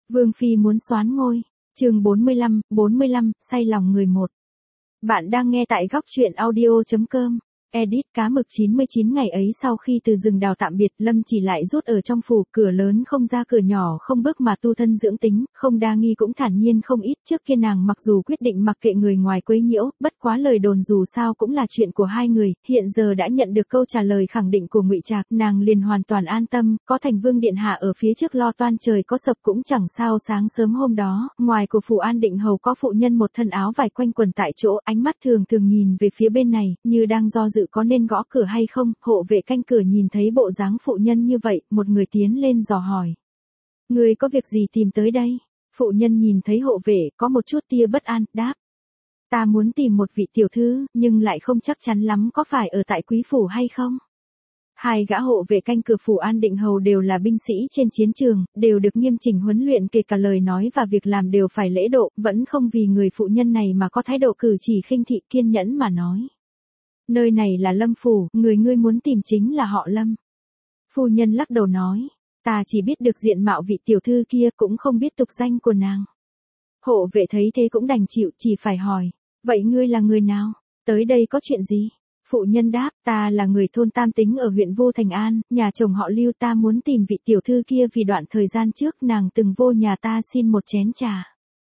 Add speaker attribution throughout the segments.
Speaker 1: Vương Phi muốn soán ngôi. Chương 45, say lòng người một. Bạn đang nghe tại góc truyện audio.com. Edit cá mực 99 ngày ấy sau khi từ rừng đào tạm biệt, Lâm Chỉ lại rút ở trong phủ, cửa lớn không ra cửa nhỏ không bước mà tu thân dưỡng tính, không đa nghi cũng thản nhiên không ít. Trước kia nàng mặc dù quyết định mặc kệ người ngoài quấy nhiễu, bất quá lời đồn dù sao cũng là chuyện của hai người, hiện giờ đã nhận được câu trả lời khẳng định của Ngụy Trạc, nàng liền hoàn toàn an tâm, có Thành Vương điện hạ ở phía trước lo toan trời có sập cũng chẳng sao. Sáng sớm hôm đó, ngoài của phủ An Định hầu có phụ nhân một thân áo vải quanh quần tại chỗ, ánh mắt thường thường nhìn về phía bên này, như đang do dự có nên gõ cửa hay không. Hộ vệ canh cửa nhìn thấy bộ dáng phụ nhân như vậy, một người tiến lên dò hỏi: "Người có việc gì tìm tới đây?" Phụ nhân nhìn thấy hộ vệ, có một chút tia bất an, đáp: "Ta muốn tìm một vị tiểu thư, nhưng lại không chắc chắn lắm có phải ở tại quý phủ hay không." Hai gã hộ vệ canh cửa phủ An Định hầu đều là binh sĩ trên chiến trường, đều được nghiêm chỉnh huấn luyện, kể cả lời nói và việc làm đều phải lễ độ, vẫn không vì người phụ nhân này mà có thái độ cử chỉ khinh thị, kiên nhẫn mà nói: "Nơi này là Lâm phủ, người ngươi muốn tìm chính là họ Lâm." Phu nhân lắc đầu nói: "Ta chỉ biết được diện mạo vị tiểu thư kia, cũng không biết tục danh của nàng." Hộ vệ thấy thế cũng đành chịu, chỉ phải hỏi: "Vậy ngươi là người nào? Tới đây có chuyện gì?" Phụ nhân đáp: "Ta là người thôn Tam Tính ở huyện Vô Thành An, nhà chồng họ Lưu, ta muốn tìm vị tiểu thư kia vì đoạn thời gian trước nàng từng vô nhà ta xin một chén trà."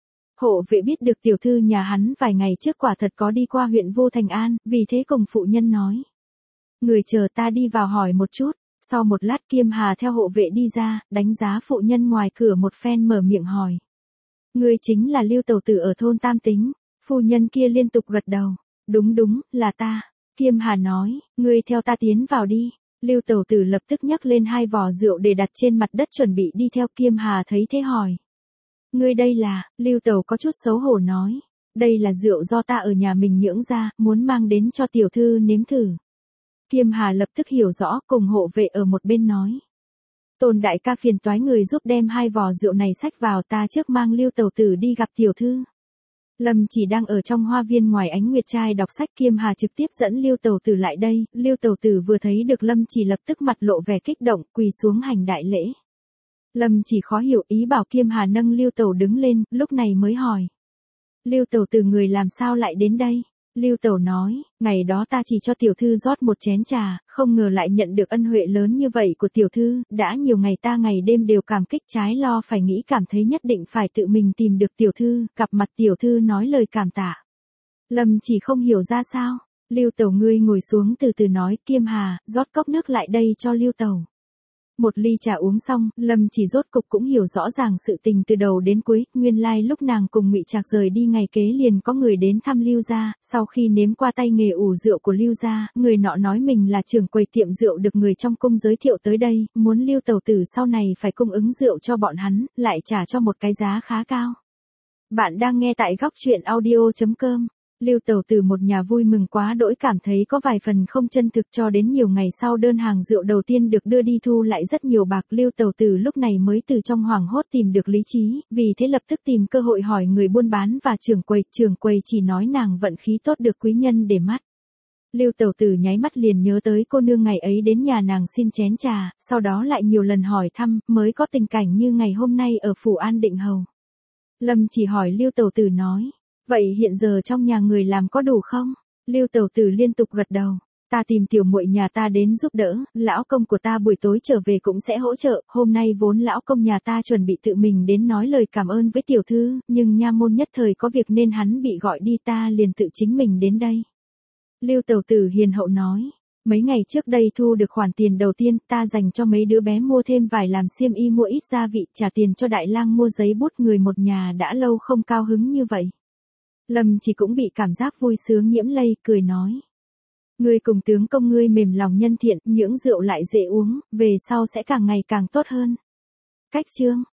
Speaker 1: Hộ vệ biết được tiểu thư nhà hắn vài ngày trước quả thật có đi qua huyện Vô Thành An, vì thế cùng phụ nhân nói: "Người chờ ta đi vào hỏi một chút." Sau một lát Kiêm Hà theo hộ vệ đi ra, đánh giá phụ nhân ngoài cửa một phen mở miệng hỏi: "Ngươi chính là Lưu tẩu tử ở thôn Tam Tính?" Phu nhân kia liên tục gật đầu: "Đúng đúng, là ta." Kiêm Hà nói: "Ngươi theo ta tiến vào đi." Lưu tẩu tử lập tức nhấc lên hai vò rượu để đặt trên mặt đất chuẩn bị đi theo. Kiêm Hà thấy thế hỏi: "Ngươi đây là?" Lưu tẩu có chút xấu hổ nói: "Đây là rượu do ta ở nhà mình nhưỡng ra, muốn mang đến cho tiểu thư nếm thử." Kiêm Hà lập tức hiểu rõ, cùng hộ vệ ở một bên nói: "Tôn đại ca phiền toái người giúp đem hai vò rượu này xách vào, ta trước mang Lưu tẩu tử đi gặp tiểu thư." Lâm Chỉ đang ở trong hoa viên ngoài ánh nguyệt trai đọc sách, Kiêm Hà trực tiếp dẫn Lưu tẩu tử lại đây. Lưu tẩu tử vừa thấy được Lâm Chỉ lập tức mặt lộ vẻ kích động, quỳ xuống hành đại lễ. Lâm Chỉ khó hiểu, ý bảo Kiêm Hà nâng Lưu tẩu đứng lên, lúc này mới hỏi: "Lưu tẩu tử, người làm sao lại đến đây?" Lưu tẩu nói: "Ngày đó ta chỉ cho tiểu thư rót một chén trà, không ngờ lại nhận được ân huệ lớn như vậy của tiểu thư, đã nhiều ngày ta ngày đêm đều cảm kích, trái lo phải nghĩ, cảm thấy nhất định phải tự mình tìm được tiểu thư, gặp mặt tiểu thư nói lời cảm tạ." Lâm Chỉ không hiểu ra sao. "Lưu tẩu, ngươi ngồi xuống từ từ nói." Kiêm Hà rót cốc nước lại đây cho Lưu tẩu. Một ly trà uống xong, Lâm Chỉ rốt cục cũng hiểu rõ ràng sự tình từ đầu đến cuối. Nguyên lai lúc nàng cùng Ngụy Trạc rời đi ngày kế liền có người đến thăm Lưu gia, sau khi nếm qua tay nghề ủ rượu của Lưu gia, người nọ nói mình là trưởng quầy tiệm rượu được người trong cung giới thiệu tới đây, muốn Lưu tẩu tử sau này phải cung ứng rượu cho bọn hắn, lại trả cho một cái giá khá cao. Bạn đang nghe tại góc truyện audio.com. Lưu tẩu tử một nhà vui mừng quá đỗi, cảm thấy có vài phần không chân thực, cho đến nhiều ngày sau đơn hàng rượu đầu tiên được đưa đi thu lại rất nhiều bạc. Lưu tẩu tử lúc này mới từ trong hoảng hốt tìm được lý trí, vì thế lập tức tìm cơ hội hỏi người buôn bán và trưởng quầy chỉ nói nàng vận khí tốt được quý nhân để mắt. Lưu tẩu tử nháy mắt liền nhớ tới cô nương ngày ấy đến nhà nàng xin chén trà, sau đó lại nhiều lần hỏi thăm, mới có tình cảnh như ngày hôm nay ở phủ An Định hầu. Lâm Chỉ hỏi Lưu tẩu tử nói: "Vậy hiện giờ trong nhà người làm có đủ không?" Lưu tẩu tử liên tục gật đầu: "Ta tìm tiểu muội nhà ta đến giúp đỡ, lão công của ta buổi tối trở về cũng sẽ hỗ trợ, hôm nay vốn lão công nhà ta chuẩn bị tự mình đến nói lời cảm ơn với tiểu thư, nhưng nha môn nhất thời có việc nên hắn bị gọi đi, ta liền tự chính mình đến đây." Lưu tẩu tử hiền hậu nói: "Mấy ngày trước đây thu được khoản tiền đầu tiên, ta dành cho mấy đứa bé mua thêm vải làm xiêm y, mua ít gia vị, trả tiền cho đại lang mua giấy bút, người một nhà đã lâu không cao hứng như vậy." Lâm Chỉ cũng bị cảm giác vui sướng nhiễm lây, cười nói: "Ngươi cùng tướng công ngươi mềm lòng nhân thiện, nhưỡng rượu lại dễ uống, về sau sẽ càng ngày càng tốt hơn." Cách chương